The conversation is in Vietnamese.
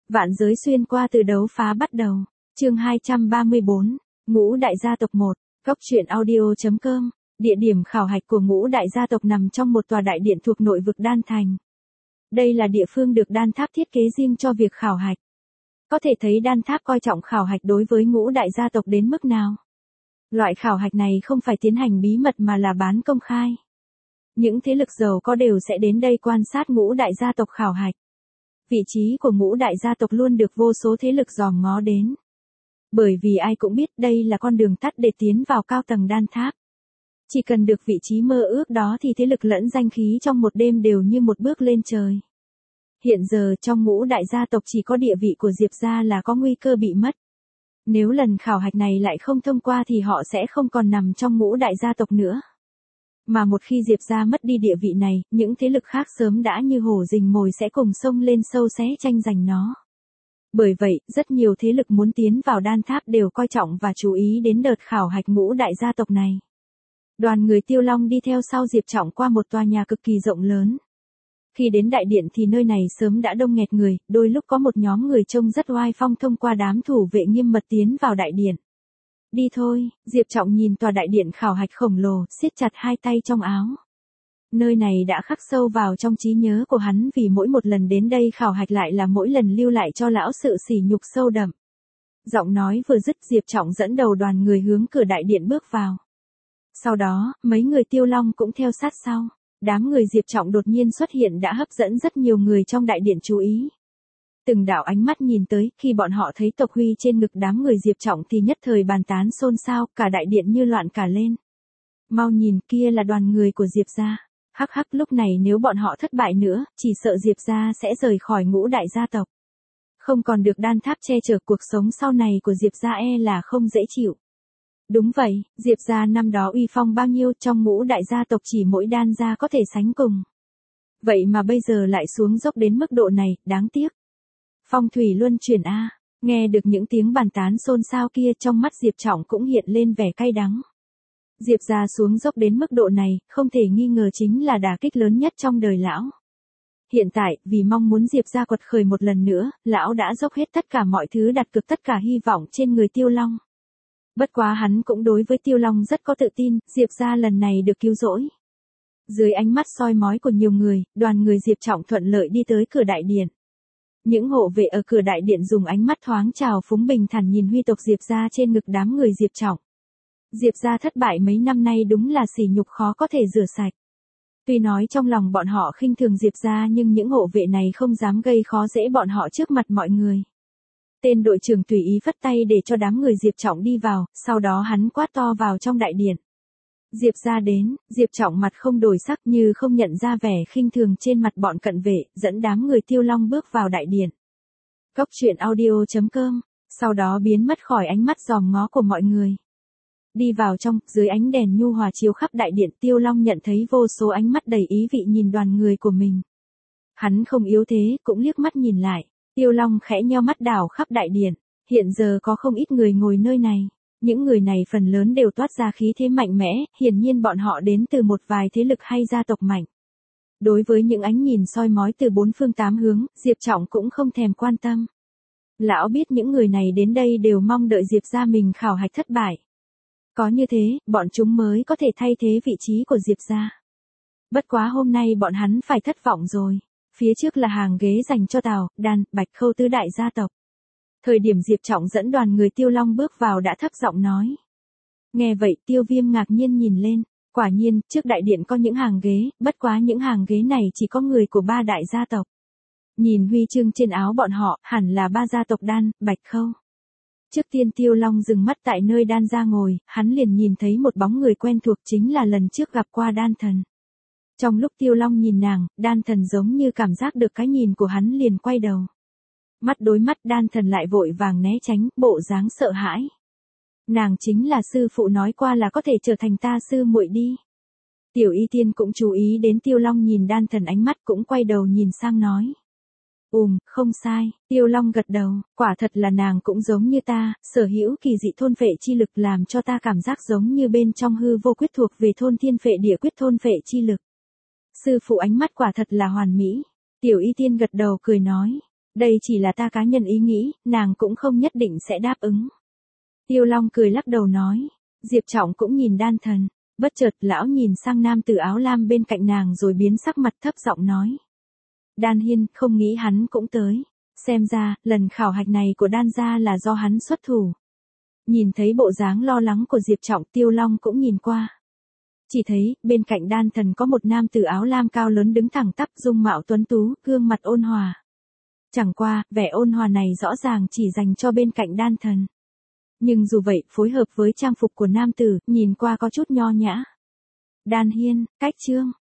Vạn giới xuyên qua từ đấu phá bắt đầu. Chương 234, Ngũ đại gia tộc 1, Góc truyện audio.com. Địa điểm khảo hạch của Ngũ đại gia tộc nằm trong một tòa đại điện thuộc nội vực Đan Thành. Đây là địa phương được Đan Tháp thiết kế riêng cho việc khảo hạch. Có thể thấy Đan Tháp coi trọng khảo hạch đối với Ngũ đại gia tộc đến mức nào. Loại khảo hạch này không phải tiến hành bí mật mà là bán công khai. Những thế lực giàu có đều sẽ đến đây quan sát Ngũ đại gia tộc khảo hạch. Vị trí của Ngũ đại gia tộc luôn được vô số thế lực dòm ngó đến. Bởi vì ai cũng biết đây là con đường tắt để tiến vào cao tầng Đan Tháp. Chỉ cần được vị trí mơ ước đó thì thế lực lẫn danh khí trong một đêm đều như một bước lên trời. Hiện giờ trong Ngũ đại gia tộc chỉ có địa vị của Diệp gia là có nguy cơ bị mất. Nếu lần khảo hạch này lại không thông qua thì họ sẽ không còn nằm trong Ngũ đại gia tộc nữa. Mà một khi Diệp gia mất đi địa vị này, những thế lực khác sớm đã như hổ rình mồi sẽ cùng xông lên sâu xé tranh giành nó. Bởi vậy, rất nhiều thế lực muốn tiến vào Đan Tháp đều coi trọng và chú ý đến đợt khảo hạch Ngũ đại gia tộc này. Đoàn người Tiêu Long đi theo sau Diệp Trọng qua một tòa nhà cực kỳ rộng lớn. Khi đến đại điện thì nơi này sớm đã đông nghẹt người, đôi lúc có một nhóm người trông rất oai phong thông qua đám thủ vệ nghiêm mật tiến vào đại điện. Đi thôi, Diệp Trọng nhìn tòa đại điện khảo hạch khổng lồ, siết chặt hai tay trong áo. Nơi này đã khắc sâu vào trong trí nhớ của hắn vì mỗi một lần đến đây khảo hạch lại là mỗi lần lưu lại cho lão sự sỉ nhục sâu đậm. Giọng nói vừa dứt Diệp Trọng dẫn đầu đoàn người hướng cửa đại điện bước vào. Sau đó, mấy người Tiêu Long cũng theo sát sau. Đám người Diệp Trọng đột nhiên xuất hiện đã hấp dẫn rất nhiều người trong đại điện chú ý. Từng đạo ánh mắt nhìn tới, khi bọn họ thấy tộc huy trên ngực đám người Diệp Trọng thì nhất thời bàn tán xôn xao, cả đại điện như loạn cả lên. Mau nhìn, kia là đoàn người của Diệp gia. Hắc hắc, lúc này nếu bọn họ thất bại nữa, chỉ sợ Diệp gia sẽ rời khỏi Ngũ đại gia tộc. Không còn được Đan Tháp che chở, cuộc sống sau này của Diệp gia là không dễ chịu. Đúng vậy, Diệp gia năm đó uy phong bao nhiêu, trong Ngũ đại gia tộc chỉ mỗi Đan gia có thể sánh cùng. Vậy mà bây giờ lại xuống dốc đến mức độ này, đáng tiếc. Phong thủy luân chuyển a. Nghe được những tiếng bàn tán xôn xao kia, trong mắt Diệp Trọng cũng hiện lên vẻ cay đắng. Diệp gia xuống dốc đến mức độ này, không thể nghi ngờ chính là đả kích lớn nhất trong đời lão. Hiện tại, vì mong muốn Diệp gia quật khởi một lần nữa, lão đã dốc hết tất cả mọi thứ, đặt cược tất cả hy vọng trên người Tiêu Long. Bất quá hắn cũng đối với Tiêu Long rất có tự tin, Diệp gia lần này được cứu rỗi. Dưới ánh mắt soi mói của nhiều người, đoàn người Diệp Trọng thuận lợi đi tới cửa đại điện. Những hộ vệ ở cửa đại điện dùng ánh mắt thoáng trào phúng bình thản nhìn huy tộc Diệp gia trên ngực đám người Diệp Trọng. Diệp gia thất bại mấy năm nay đúng là sỉ nhục khó có thể rửa sạch. Tuy nói trong lòng bọn họ khinh thường Diệp gia nhưng những hộ vệ này không dám gây khó dễ bọn họ trước mặt mọi người. Tên đội trưởng tùy ý phất tay để cho đám người Diệp Trọng đi vào, sau đó hắn quát to vào trong đại điện. Diệp gia đến, Diệp Trọng mặt không đổi sắc như không nhận ra vẻ khinh thường trên mặt bọn cận vệ, dẫn đám người Tiêu Long bước vào đại điện. Góc truyện audio.com, sau đó biến mất khỏi ánh mắt dòm ngó của mọi người. Đi vào trong, dưới ánh đèn nhu hòa chiếu khắp đại điện, Tiêu Long nhận thấy vô số ánh mắt đầy ý vị nhìn đoàn người của mình. Hắn không yếu thế, cũng liếc mắt nhìn lại. Tiêu Long khẽ nheo mắt đảo khắp đại điện. Hiện giờ có không ít người ngồi nơi này. Những người này phần lớn đều toát ra khí thế mạnh mẽ, hiển nhiên bọn họ đến từ một vài thế lực hay gia tộc mạnh. Đối với những ánh nhìn soi mói từ bốn phương tám hướng, Diệp Trọng cũng không thèm quan tâm. Lão biết những người này đến đây đều mong đợi Diệp gia mình khảo hạch thất bại. Có như thế, bọn chúng mới có thể thay thế vị trí của Diệp gia. Bất quá hôm nay bọn hắn phải thất vọng rồi. Phía trước là hàng ghế dành cho Tào, Đan, Bạch Khâu tứ đại gia tộc. Thời điểm Diệp Trọng dẫn đoàn người Tiêu Long bước vào đã thấp giọng nói. Nghe vậy Tiêu Viêm ngạc nhiên nhìn lên, quả nhiên, trước đại điện có những hàng ghế, bất quá những hàng ghế này chỉ có người của ba đại gia tộc. Nhìn huy chương trên áo bọn họ, hẳn là ba gia tộc Đan, Bạch Khâu. Trước tiên Tiêu Long dừng mắt tại nơi Đan gia ngồi, hắn liền nhìn thấy một bóng người quen thuộc chính là lần trước gặp qua Đan Thần. Trong lúc Tiêu Long nhìn nàng, Đan Thần giống như cảm giác được cái nhìn của hắn liền quay đầu. Mắt đối mắt Đan Thần lại vội vàng né tránh, bộ dáng sợ hãi. Nàng chính là sư phụ nói qua là có thể trở thành ta sư muội đi. Tiểu Y Tiên cũng chú ý đến Tiêu Long nhìn Đan Thần ánh mắt cũng quay đầu nhìn sang nói. Không sai, Tiêu Long gật đầu, quả thật là nàng cũng giống như ta, sở hữu kỳ dị thôn phệ chi lực làm cho ta cảm giác giống như bên trong hư vô quyết thuộc về thôn thiên phệ địa quyết thôn phệ chi lực. Sư phụ ánh mắt quả thật là hoàn mỹ. Tiểu Y Tiên gật đầu cười nói. Đây chỉ là ta cá nhân ý nghĩ, nàng cũng không nhất định sẽ đáp ứng. Tiêu Long cười lắc đầu nói. Diệp Trọng cũng nhìn Đan Thần. Bất chợt lão nhìn sang nam tử áo lam bên cạnh nàng rồi biến sắc mặt thấp giọng nói. Đan Hiên, không nghĩ hắn cũng tới. Xem ra, lần khảo hạch này của Đan gia là do hắn xuất thủ. Nhìn thấy bộ dáng lo lắng của Diệp Trọng, Tiêu Long cũng nhìn qua. Chỉ thấy, bên cạnh Đan Thần có một nam tử áo lam cao lớn đứng thẳng tắp, dung mạo tuấn tú, gương mặt ôn hòa. Chẳng qua, vẻ ôn hòa này rõ ràng chỉ dành cho bên cạnh Đan Thần. Nhưng dù vậy, phối hợp với trang phục của nam tử, nhìn qua có chút nho nhã. Đan Hiên, cách chương.